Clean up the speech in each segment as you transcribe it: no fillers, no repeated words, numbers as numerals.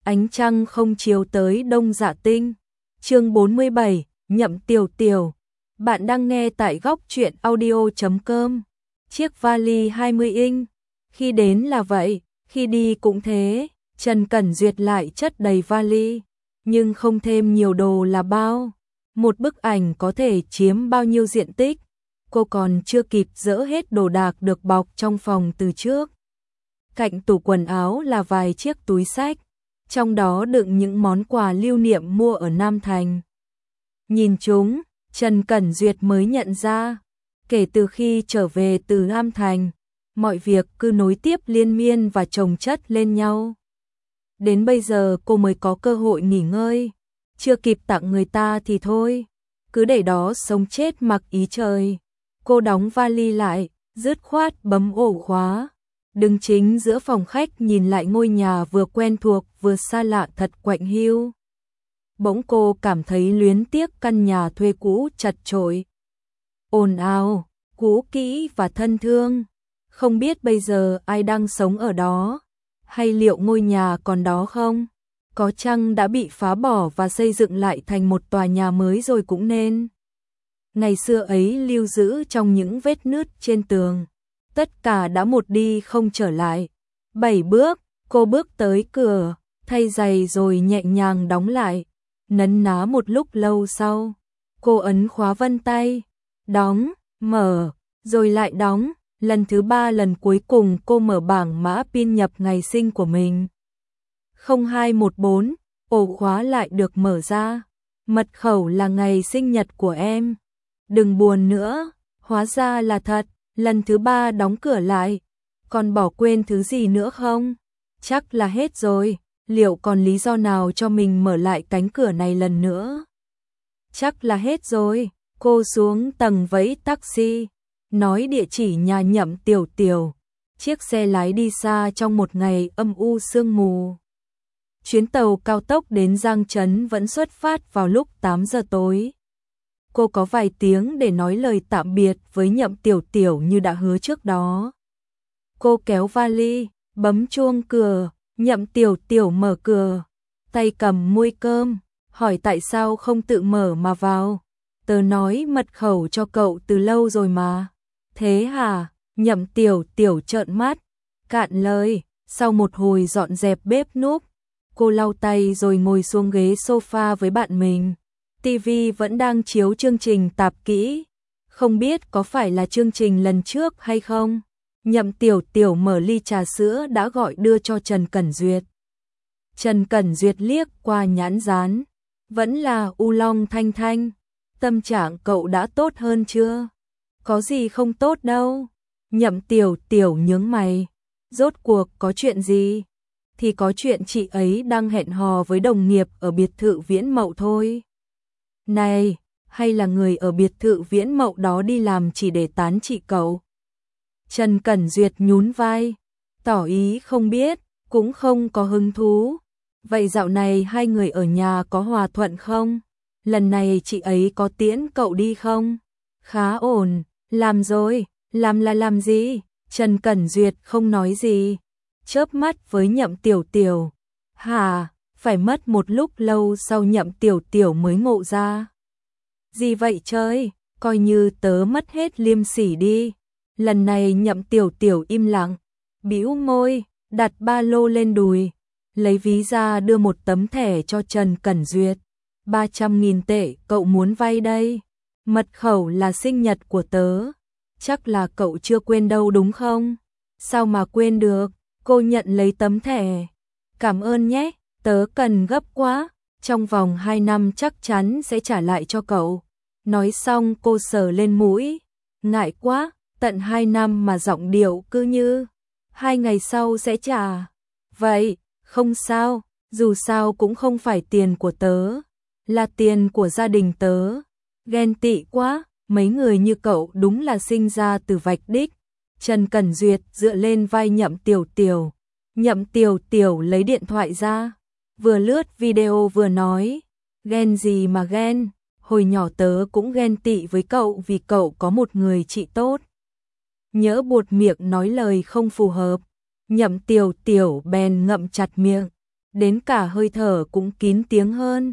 Ánh trăng không chiếu tới Đông Dạ Tinh. Chương 47, Nhậm Tiểu Tiểu. Bạn đang nghe tại góc truyện audio.com. Chiếc vali 20 inch. Khi đến là vậy, khi đi cũng thế. Trần Cẩn Duyệt lại chất đầy vali, nhưng không thêm nhiều đồ là bao. Một bức ảnh có thể chiếm bao nhiêu diện tích. Cô còn chưa kịp dỡ hết đồ đạc được bọc trong phòng từ trước. Cạnh tủ quần áo là vài chiếc túi xách, trong đó đựng những món quà lưu niệm mua ở Nam Thành. Nhìn chúng, Trần Cẩn Duyệt mới nhận ra, kể từ khi trở về từ Nam Thành, mọi việc cứ nối tiếp liên miên và chồng chất lên nhau. Đến bây giờ cô mới có cơ hội nghỉ ngơi, chưa kịp tặng người ta thì thôi, cứ để đó sống chết mặc ý trời. Cô đóng vali lại, dứt khoát bấm ổ khóa, đứng chính giữa phòng khách nhìn lại ngôi nhà vừa quen thuộc vừa xa lạ thật quạnh hiu. Bỗng cô cảm thấy luyến tiếc căn nhà thuê cũ chật chội, ồn ào, cũ kỹ và thân thương. Không biết bây giờ ai đang sống ở đó, hay liệu ngôi nhà còn đó không? Có chăng đã bị phá bỏ và xây dựng lại thành một tòa nhà mới rồi cũng nên. Ngày xưa ấy lưu giữ trong những vết nứt trên tường. Tất cả đã một đi không trở lại. 7 bước, cô bước tới cửa, thay giày rồi nhẹ nhàng đóng lại. Nấn ná một lúc lâu sau, cô ấn khóa vân tay, đóng, mở, rồi lại đóng. Lần thứ 3 lần cuối cùng cô mở bảng mã pin nhập ngày sinh của mình. 0214, ổ khóa lại được mở ra. Mật khẩu là ngày sinh nhật của em. Đừng buồn nữa, hóa ra là thật. Lần thứ 3 đóng cửa lại. Còn bỏ quên thứ gì nữa không? Chắc là hết rồi. Liệu còn lý do nào cho mình mở lại cánh cửa này lần nữa? Chắc là hết rồi. Cô xuống tầng vẫy taxi, nói địa chỉ nhà Nhậm Tiểu Tiểu. Chiếc xe lái đi xa trong một ngày âm u sương mù. Chuyến tàu cao tốc đến Giang Trấn vẫn xuất phát vào lúc 8 giờ tối. Cô có vài tiếng để nói lời tạm biệt với Nhậm Tiểu Tiểu như đã hứa trước đó. Cô kéo vali, bấm chuông cửa, Nhậm Tiểu Tiểu mở cửa, tay cầm muôi cơm, hỏi tại sao không tự mở mà vào. Tớ nói mật khẩu cho cậu từ lâu rồi mà. Thế hả? Nhậm Tiểu Tiểu trợn mắt, cạn lời. Sau một hồi dọn dẹp bếp núc, cô lau tay rồi ngồi xuống ghế sofa với bạn mình. TV vẫn đang chiếu chương trình tạp kỹ, không biết có phải là chương trình lần trước hay không. Nhậm Tiểu Tiểu mở ly trà sữa đã gọi đưa cho Trần Cẩn Duyệt. Trần Cẩn Duyệt liếc qua nhãn dán, vẫn là oolong thanh thanh. Tâm trạng cậu đã tốt hơn chưa? Có gì không tốt đâu. Nhậm Tiểu Tiểu nhướng mày, rốt cuộc có chuyện gì? Thì có chuyện chị ấy đang hẹn hò với đồng nghiệp ở biệt thự Viễn Mậu thôi. Này, hay là người ở biệt thự Viễn Mậu đó đi làm chỉ để tán chị cậu? Trần Cẩn Duyệt nhún vai, tỏ ý không biết, cũng không có hứng thú. Vậy dạo này hai người ở nhà có hòa thuận không? Lần này chị ấy có tiễn cậu đi không? Khá ổn, làm rồi, làm là làm gì? Trần Cẩn Duyệt không nói gì, chớp mắt với Nhậm Tiểu Tiểu. Hả? Phải mất một lúc lâu sau Nhậm Tiểu Tiểu mới ngộ ra. Gì vậy trời, coi như tớ mất hết liêm sỉ đi. Lần này Nhậm Tiểu Tiểu im lặng, bĩu môi, đặt ba lô lên đùi, lấy ví ra đưa một tấm thẻ cho Trần Cẩn Duyệt. 300.000 tệ, cậu muốn vay đây. Mật khẩu là sinh nhật của tớ, chắc là cậu chưa quên đâu đúng không? Sao mà quên được? Cô nhận lấy tấm thẻ. Cảm ơn nhé, tớ cần gấp quá, trong vòng 2 năm chắc chắn sẽ trả lại cho cậu. Nói xong cô sờ lên mũi, ngại quá, tận 2 năm mà giọng điệu cứ như 2 ngày sau sẽ trả. Vậy, không sao, dù sao cũng không phải tiền của tớ, là tiền của gia đình tớ. Ghen tị quá, mấy người như cậu đúng là sinh ra từ vạch đích. Trần Cẩn Duyệt dựa lên vai Nhậm Tiểu Tiểu. Nhậm Tiểu Tiểu lấy điện thoại ra, vừa lướt video vừa nói, ghen gì mà ghen, hồi nhỏ tớ cũng ghen tị với cậu vì cậu có một người chị tốt. Nhỡ buột miệng nói lời không phù hợp, Nhậm Tiểu Tiểu bèn ngậm chặt miệng, đến cả hơi thở cũng kín tiếng hơn.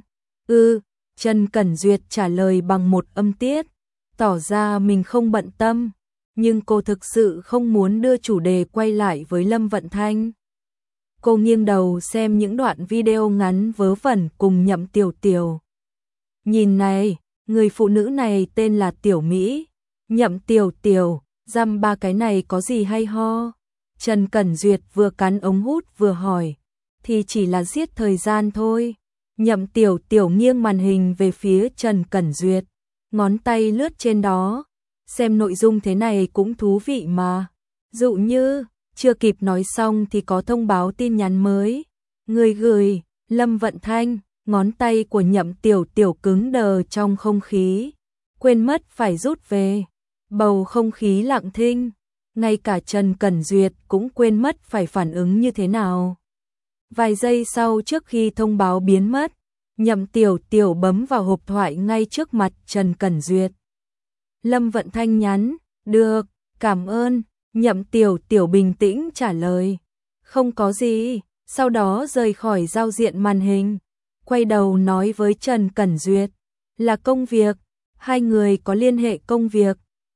Trần Cẩn Duyệt trả lời bằng một âm tiết, tỏ ra mình không bận tâm, nhưng cô thực sự không muốn đưa chủ đề quay lại với Lâm Vận Thanh. Cô nghiêng đầu xem những đoạn video ngắn vớ vẩn cùng Nhậm Tiểu Tiểu. Nhìn này, người phụ nữ này tên là Tiểu Mỹ, Nhậm Tiểu Tiểu, dăm ba cái này có gì hay ho? Trần Cẩn Duyệt vừa cắn ống hút vừa hỏi, thì chỉ là giết thời gian thôi. Nhậm Tiểu Tiểu nghiêng màn hình về phía Trần Cẩn Duyệt, ngón tay lướt trên đó, xem nội dung thế này cũng thú vị mà. Dụ như, chưa kịp nói xong thì có thông báo tin nhắn mới. Người gửi, Lâm Vận Thanh, ngón tay của Nhậm Tiểu Tiểu cứng đờ trong không khí, quên mất phải rút về. Bầu không khí lặng thinh, ngay cả Trần Cẩn Duyệt cũng quên mất phải phản ứng như thế nào. Vài giây sau trước khi thông báo biến mất, Nhậm Tiểu Tiểu bấm vào hộp thoại ngay trước mặt Trần Cẩn Duyệt. Lâm Vận Thanh nhắn, được, cảm ơn. Nhậm Tiểu Tiểu bình tĩnh trả lời, không có gì, sau đó rời khỏi giao diện màn hình, quay đầu nói với Trần Cẩn Duyệt, là công việc, hai người có liên hệ công việc.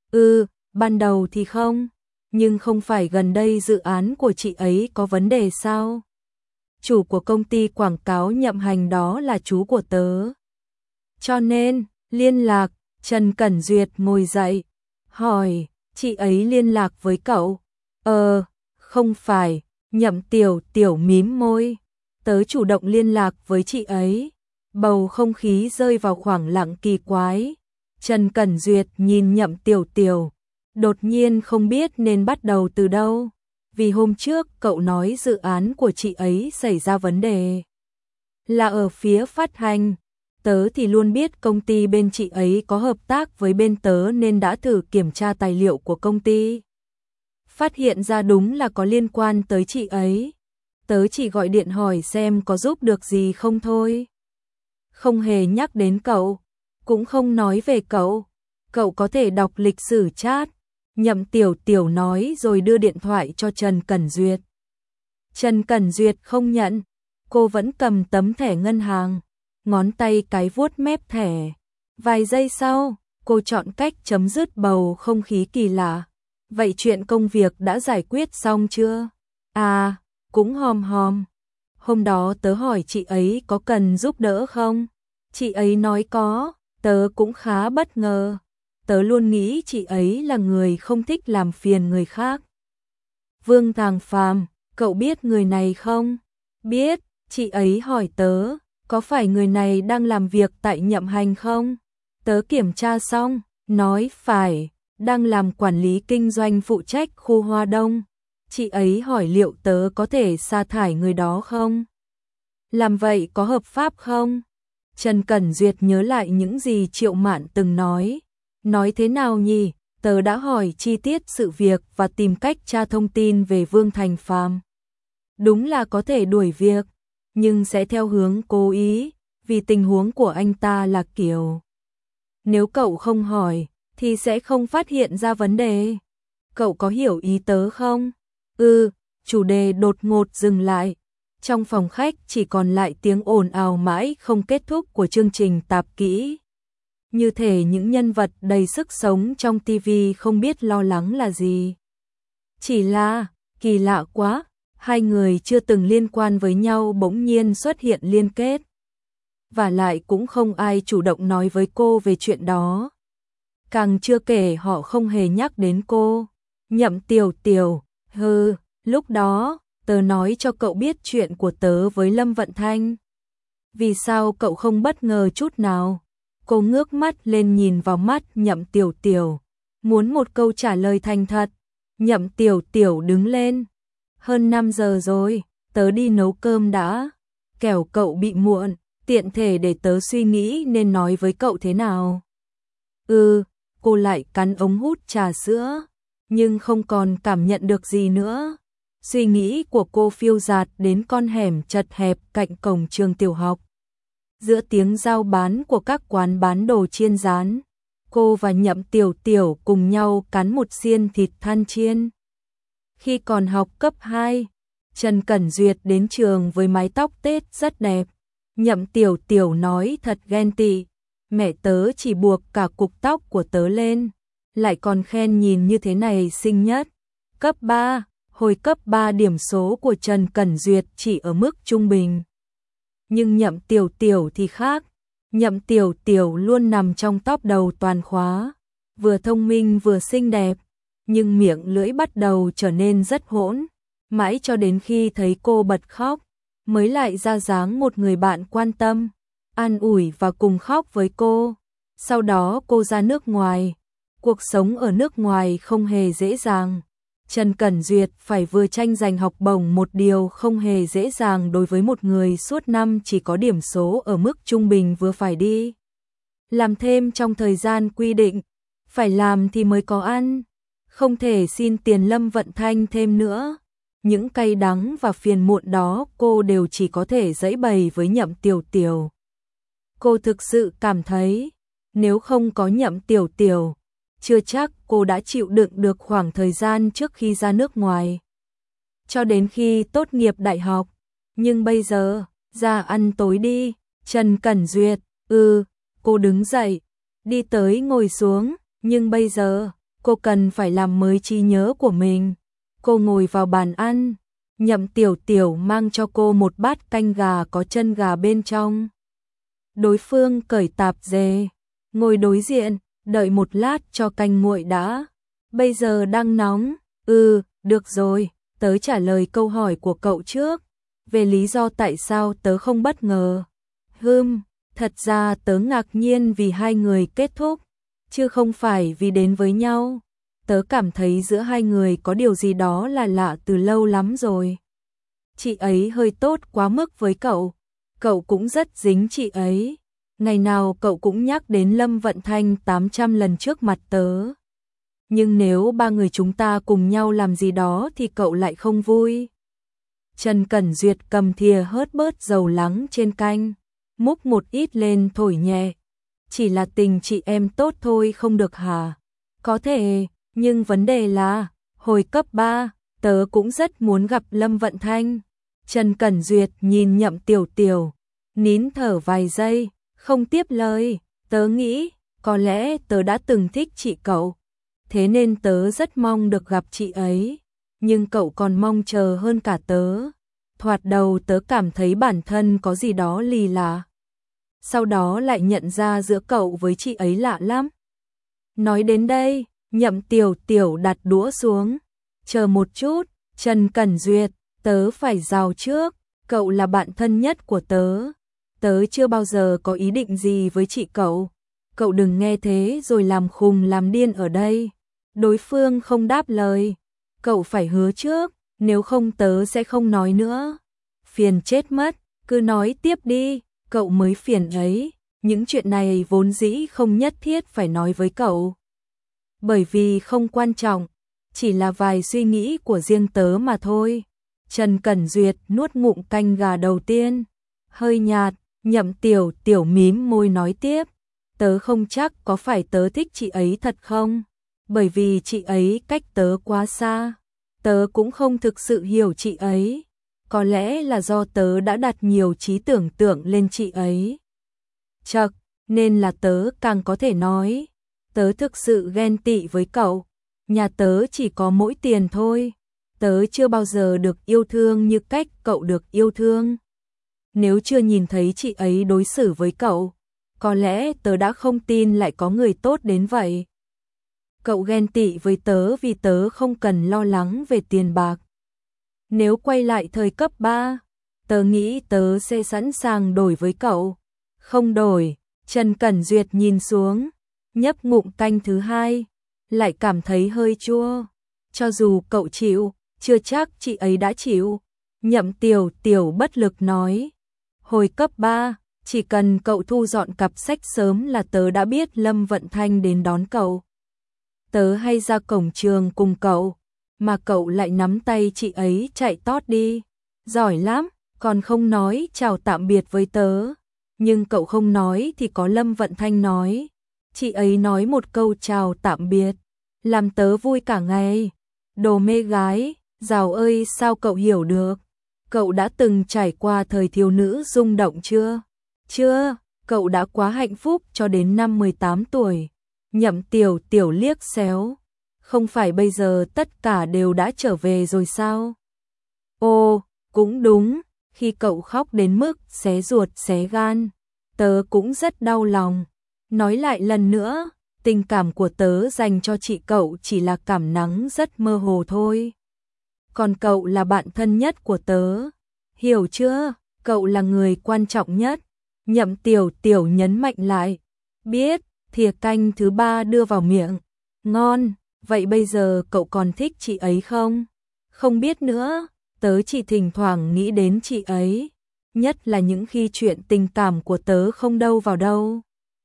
Ban đầu thì không, nhưng không phải gần đây dự án của chị ấy có vấn đề sao? Chủ của công ty quảng cáo Nhậm Hành đó là chú của tớ. Cho nên, liên lạc. Trần Cẩn Duyệt ngồi dậy, hỏi, chị ấy liên lạc với cậu? Không phải. Nhậm Tiểu Tiểu mím môi, tớ chủ động liên lạc với chị ấy. Bầu không khí rơi vào khoảng lặng kỳ quái. Trần Cẩn Duyệt nhìn Nhậm Tiểu Tiểu, đột nhiên không biết nên bắt đầu từ đâu. Vì hôm trước cậu nói dự án của chị ấy xảy ra vấn đề là ở phía phát hành. Tớ thì luôn biết công ty bên chị ấy có hợp tác với bên tớ nên đã thử kiểm tra tài liệu của công ty. Phát hiện ra đúng là có liên quan tới chị ấy. Tớ chỉ gọi điện hỏi xem có giúp được gì không thôi. Không hề nhắc đến cậu, cũng không nói về cậu. Cậu có thể đọc lịch sử chat. Nhậm Tiểu Tiểu nói rồi đưa điện thoại cho Trần Cẩn Duyệt. Trần Cẩn Duyệt không nhận, cô vẫn cầm tấm thẻ ngân hàng, ngón tay cái vuốt mép thẻ. Vài giây sau, cô chọn cách chấm dứt bầu không khí kỳ lạ. Vậy chuyện công việc đã giải quyết xong chưa? Cũng hòm hòm. Hôm đó tớ hỏi chị ấy có cần giúp đỡ không? Chị ấy nói có, tớ cũng khá bất ngờ. Tớ luôn nghĩ chị ấy là người không thích làm phiền người khác. Vương Thàng Phàm, cậu biết người này không? Biết, chị ấy hỏi tớ, có phải người này đang làm việc tại Nhậm Hành không? Tớ kiểm tra xong, nói phải, đang làm quản lý kinh doanh phụ trách khu Hoa Đông. Chị ấy hỏi liệu tớ có thể sa thải người đó không? Làm vậy có hợp pháp không? Trần Cẩn Duyệt nhớ lại những gì Triệu Mạn từng nói. Nói thế nào nhỉ? Tớ đã hỏi chi tiết sự việc và tìm cách tra thông tin về Vương Thành Phàm. Đúng là có thể đuổi việc, nhưng sẽ theo hướng cố ý, vì tình huống của anh ta là kiểu. Nếu cậu không hỏi, thì sẽ không phát hiện ra vấn đề. Cậu có hiểu ý tớ không? Chủ đề đột ngột dừng lại. Trong phòng khách chỉ còn lại tiếng ồn ào mãi không kết thúc của chương trình tạp kỹ. Như thể những nhân vật đầy sức sống trong TV không biết lo lắng là gì. Chỉ là, kỳ lạ quá, hai người chưa từng liên quan với nhau bỗng nhiên xuất hiện liên kết. Và lại cũng không ai chủ động nói với cô về chuyện đó. Càng chưa kể họ không hề nhắc đến cô. Nhậm Tiểu Tiểu, lúc đó, tớ nói cho cậu biết chuyện của tớ với Lâm Vận Thanh. Vì sao cậu không bất ngờ chút nào? Cô ngước mắt lên nhìn vào mắt Nhậm Tiểu Tiểu, muốn một câu trả lời thành thật. Nhậm Tiểu Tiểu đứng lên. Hơn 5 giờ rồi, tớ đi nấu cơm đã. Kẻo cậu bị muộn, tiện thể để tớ suy nghĩ nên nói với cậu thế nào. Cô lại cắn ống hút trà sữa, nhưng không còn cảm nhận được gì nữa. Suy nghĩ của cô phiêu dạt đến con hẻm chật hẹp cạnh cổng trường tiểu học. Giữa tiếng giao bán của các quán bán đồ chiên rán, cô và Nhậm Tiểu Tiểu cùng nhau cắn một xiên thịt than chiên. Khi còn học cấp 2, Trần Cẩn Duyệt đến trường với mái tóc tết rất đẹp. Nhậm Tiểu Tiểu nói thật ghen tị. Mẹ tớ chỉ buộc cả cục tóc của tớ lên, lại còn khen nhìn như thế này xinh nhất. Cấp 3, hồi cấp 3 điểm số của Trần Cẩn Duyệt chỉ ở mức trung bình. Nhưng Nhậm Tiểu Tiểu thì khác. Nhậm Tiểu Tiểu luôn nằm trong top đầu toàn khóa, vừa thông minh vừa xinh đẹp, nhưng miệng lưỡi bắt đầu trở nên rất hỗn, mãi cho đến khi thấy cô bật khóc, mới lại ra dáng một người bạn quan tâm, an ủi và cùng khóc với cô. Sau đó cô ra nước ngoài. Cuộc sống ở nước ngoài không hề dễ dàng. Trần Cẩn Duyệt phải vừa tranh giành học bổng, một điều không hề dễ dàng đối với một người suốt năm chỉ có điểm số ở mức trung bình, vừa phải đi làm thêm trong thời gian quy định, phải làm thì mới có ăn, không thể xin tiền Lâm Vận Thanh thêm nữa. Những cay đắng và phiền muộn đó cô đều chỉ có thể giãy bày với Nhậm Tiểu Tiểu. Cô thực sự cảm thấy, nếu không có Nhậm Tiểu Tiểu, chưa chắc cô đã chịu đựng được khoảng thời gian trước khi ra nước ngoài, cho đến khi tốt nghiệp đại học. Nhưng bây giờ, ra ăn tối đi. Trần Cẩn Duyệt, cô đứng dậy, đi tới ngồi xuống, nhưng bây giờ, cô cần phải làm mới trí nhớ của mình. Cô ngồi vào bàn ăn, Nhậm Tiểu Tiểu mang cho cô một bát canh gà có chân gà bên trong. Đối phương cởi tạp dề, ngồi đối diện, đợi một lát cho canh nguội đã. Bây giờ đang nóng. Được rồi, tớ trả lời câu hỏi của cậu trước. Về lý do tại sao tớ không bất ngờ. Thật ra tớ ngạc nhiên vì hai người kết thúc, chứ không phải vì đến với nhau. Tớ cảm thấy giữa hai người có điều gì đó là lạ từ lâu lắm rồi. Chị ấy hơi tốt quá mức với cậu. Cậu cũng rất dính chị ấy. Ngày nào cậu cũng nhắc đến Lâm Vận Thanh 800 lần trước mặt tớ. Nhưng nếu ba người chúng ta cùng nhau làm gì đó thì cậu lại không vui. Trần Cẩn Duyệt cầm thìa hớt bớt dầu lắng trên canh, múc một ít lên thổi nhẹ. Chỉ là tình chị em tốt thôi không được hả? Có thể, nhưng vấn đề là, hồi cấp 3, tớ cũng rất muốn gặp Lâm Vận Thanh. Trần Cẩn Duyệt nhìn Nhậm Tiểu Tiểu, nín thở vài giây, không tiếp lời. Tớ nghĩ, có lẽ tớ đã từng thích chị cậu, thế nên tớ rất mong được gặp chị ấy. Nhưng cậu còn mong chờ hơn cả tớ. Thoạt đầu tớ cảm thấy bản thân có gì đó lì lạ. Sau đó lại nhận ra giữa cậu với chị ấy lạ lắm. Nói đến đây, Nhậm Tiểu Tiểu đặt đũa xuống. Chờ một chút, Trần Cẩn Duyệt, tớ phải rào trước, cậu là bạn thân nhất của tớ. Tớ chưa bao giờ có ý định gì với chị cậu. Cậu đừng nghe thế rồi làm khùng làm điên ở đây. Đối phương không đáp lời. Cậu phải hứa trước, nếu không tớ sẽ không nói nữa. Phiền chết mất, cứ nói tiếp đi, cậu mới phiền ấy. Những chuyện này vốn dĩ không nhất thiết phải nói với cậu. Bởi vì không quan trọng, chỉ là vài suy nghĩ của riêng tớ mà thôi. Trần Cẩn Duyệt nuốt ngụm canh gà đầu tiên, hơi nhạt. Nhậm Tiểu Tiểu mím môi nói tiếp, tớ không chắc có phải tớ thích chị ấy thật không, bởi vì chị ấy cách tớ quá xa, tớ cũng không thực sự hiểu chị ấy, có lẽ là do tớ đã đặt nhiều trí tưởng tượng lên chị ấy. Chậc, nên là tớ càng có thể nói, tớ thực sự ghen tị với cậu, nhà tớ chỉ có mỗi tiền thôi, tớ chưa bao giờ được yêu thương như cách cậu được yêu thương. Nếu chưa nhìn thấy chị ấy đối xử với cậu, có lẽ tớ đã không tin lại có người tốt đến vậy. Cậu ghen tị với tớ vì tớ không cần lo lắng về tiền bạc. Nếu quay lại thời cấp 3, tớ nghĩ tớ sẽ sẵn sàng đổi với cậu. Không đổi, Trần Cẩn Duyệt nhìn xuống, nhấp ngụm canh thứ hai, lại cảm thấy hơi chua. Cho dù cậu chịu, chưa chắc chị ấy đã chịu. Nhậm Tiểu Tiểu bất lực nói. Hồi cấp 3, chỉ cần cậu thu dọn cặp sách sớm là tớ đã biết Lâm Vận Thanh đến đón cậu. Tớ hay ra cổng trường cùng cậu, mà cậu lại nắm tay chị ấy chạy tót đi. Giỏi lắm, còn không nói chào tạm biệt với tớ. Nhưng cậu không nói thì có Lâm Vận Thanh nói. Chị ấy nói một câu chào tạm biệt, làm tớ vui cả ngày. Đồ mê gái, dào ơi sao cậu hiểu được. cậu đã từng trải qua thời thiếu nữ rung động chưa? Chưa, cậu đã quá hạnh phúc cho đến năm 18 tuổi. Nhậm Tiểu Tiểu liếc xéo. Không phải bây giờ tất cả đều đã trở về rồi sao? Ồ, cũng đúng, khi cậu khóc đến mức xé ruột xé gan, tớ cũng rất đau lòng. Nói lại lần nữa, tình cảm của tớ dành cho chị cậu chỉ là cảm nắng rất mơ hồ thôi. Còn cậu là bạn thân nhất của tớ. Hiểu chưa? Cậu là người quan trọng nhất. Nhậm Tiểu Tiểu nhấn mạnh lại. Biết, thìa canh thứ 3 đưa vào miệng. Ngon, vậy bây giờ cậu còn thích chị ấy không? Không biết nữa, tớ chỉ thỉnh thoảng nghĩ đến chị ấy. Nhất là những khi chuyện tình cảm của tớ không đâu vào đâu.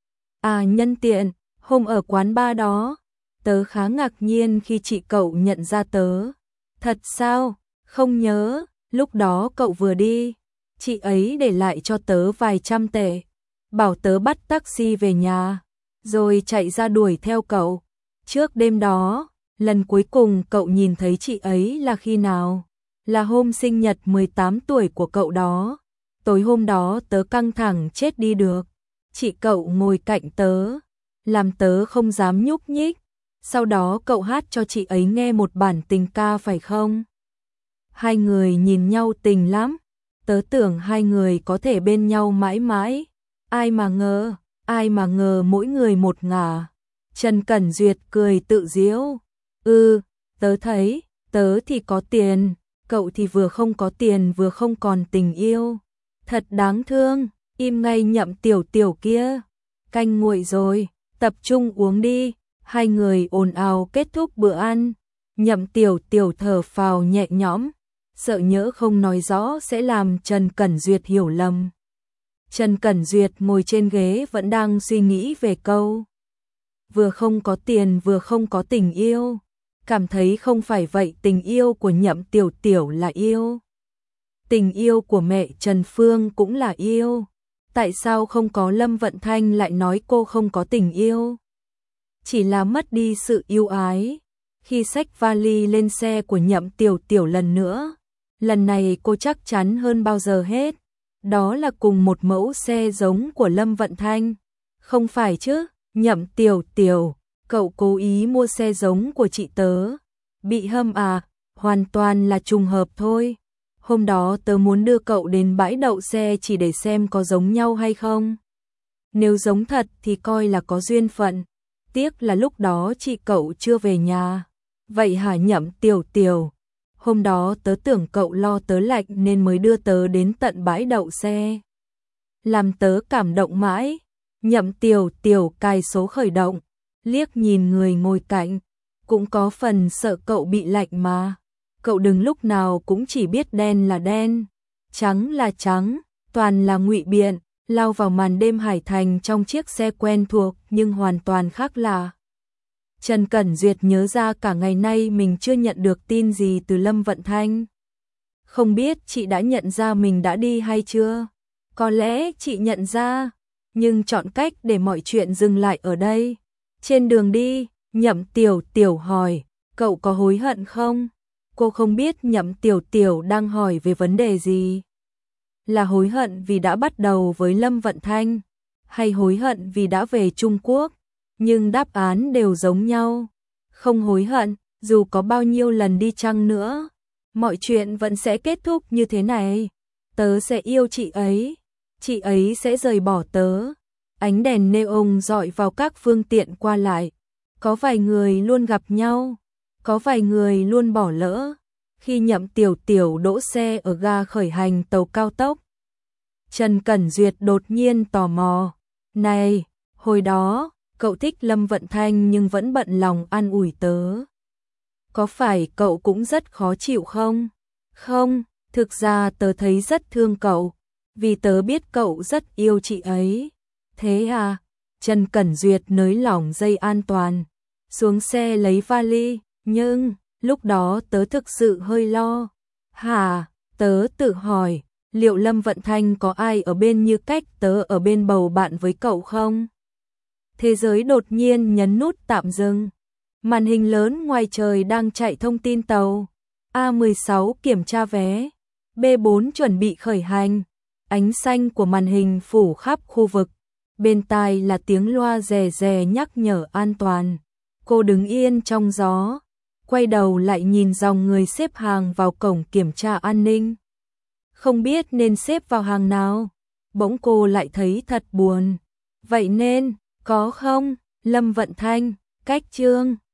À nhân tiện, hôm ở quán bar đó, tớ khá ngạc nhiên khi chị cậu nhận ra tớ. Thật sao? Không nhớ, lúc đó cậu vừa đi, chị ấy để lại cho tớ vài trăm tệ, bảo tớ bắt taxi về nhà, rồi chạy ra đuổi theo cậu. Trước đêm đó, lần cuối cùng cậu nhìn thấy chị ấy là khi nào? Là hôm sinh nhật 18 tuổi của cậu đó. Tối hôm đó tớ căng thẳng chết đi được. Chị cậu ngồi cạnh tớ, làm tớ không dám nhúc nhích. Sau đó cậu hát cho chị ấy nghe một bản tình ca phải không? Hai người nhìn nhau tình lắm. Tớ tưởng hai người có thể bên nhau mãi mãi. Ai mà ngờ mỗi người một ngả. Trần Cẩn Duyệt cười tự giễu. Tớ thấy, tớ thì có tiền, cậu thì vừa không có tiền vừa không còn tình yêu. Thật đáng thương, im ngay Nhậm Tiểu Tiểu kia. Canh nguội rồi, tập trung uống đi. Hai người ồn ào kết thúc bữa ăn. Nhậm Tiểu Tiểu thở phào nhẹ nhõm, sợ nhỡ không nói rõ sẽ làm Trần Cẩn Duyệt hiểu lầm. Trần Cẩn Duyệt ngồi trên ghế vẫn đang suy nghĩ về câu vừa không có tiền vừa không có tình yêu. Cảm thấy không phải vậy, tình yêu của Nhậm Tiểu Tiểu là yêu. Tình yêu của mẹ Trần Phương cũng là yêu. Tại sao không có Lâm Vận Thanh lại nói cô không có tình yêu? Chỉ là mất đi sự yêu ái. Khi xách vali lên xe của Nhậm Tiểu Tiểu lần nữa, lần này cô chắc chắn hơn bao giờ hết. Đó là cùng một mẫu xe giống của Lâm Vận Thanh. Không phải chứ, Nhậm Tiểu Tiểu, cậu cố ý mua xe giống của chị tớ. Bị hâm à, hoàn toàn là trùng hợp thôi. Hôm đó tớ muốn đưa cậu đến bãi đậu xe chỉ để xem có giống nhau hay không. Nếu giống thật thì coi là có duyên phận. Tiếc là lúc đó chị cậu chưa về nhà. Vậy hả Nhậm Tiểu Tiểu? Hôm đó tớ tưởng cậu lo tớ lạnh nên mới đưa tớ đến tận bãi đậu xe. Làm tớ cảm động mãi. Nhậm Tiểu Tiểu cài số khởi động, liếc nhìn người ngồi cạnh. Cũng có phần sợ cậu bị lạnh mà. Cậu đừng lúc nào cũng chỉ biết đen là đen, trắng là trắng, toàn là ngụy biện. Lao vào màn đêm Hải Thành trong chiếc xe quen thuộc nhưng hoàn toàn khác lạ. Trần Cẩn Duyệt nhớ ra cả ngày nay mình chưa nhận được tin gì từ Lâm Vận Thanh. Không biết chị đã nhận ra mình đã đi hay chưa? Có lẽ chị nhận ra, nhưng chọn cách để mọi chuyện dừng lại ở đây. Trên đường đi, Nhậm Tiểu Tiểu hỏi, cậu có hối hận không? Cô không biết Nhậm Tiểu Tiểu đang hỏi về vấn đề gì. Là hối hận vì đã bắt đầu với Lâm Vận Thanh, hay hối hận vì đã về Trung Quốc, nhưng đáp án đều giống nhau. Không hối hận, dù có bao nhiêu lần đi chăng nữa, mọi chuyện vẫn sẽ kết thúc như thế này. Tớ sẽ yêu chị ấy sẽ rời bỏ tớ. Ánh đèn neon rọi vào các phương tiện qua lại. Có vài người luôn gặp nhau, có vài người luôn bỏ lỡ. Khi Nhậm Tiểu Tiểu đỗ xe ở ga khởi hành tàu cao tốc, Trần Cẩn Duyệt đột nhiên tò mò. Này, hồi đó, cậu thích Lâm Vận Thanh nhưng vẫn bận lòng an ủi tớ. Có phải cậu cũng rất khó chịu không? Không, thực ra tớ thấy rất thương cậu, vì tớ biết cậu rất yêu chị ấy. Thế à? Trần Cẩn Duyệt nới lỏng dây an toàn, xuống xe lấy vali, nhưng lúc đó tớ thực sự hơi lo. Hả? Tớ tự hỏi, liệu Lâm Vận Thanh có ai ở bên như cách tớ ở bên bầu bạn với cậu không? Thế giới đột nhiên nhấn nút tạm dừng. Màn hình lớn ngoài trời đang chạy thông tin tàu A16 kiểm tra vé. B4 chuẩn bị khởi hành. Ánh xanh của màn hình phủ khắp khu vực. Bên tai là tiếng loa rè rè nhắc nhở an toàn. Cô đứng yên trong gió, quay đầu lại nhìn dòng người xếp hàng vào cổng kiểm tra an ninh. Không biết nên xếp vào hàng nào. Bỗng cô lại thấy thật buồn. Vậy nên, có không? Lâm Vận Thanh, Cách Chương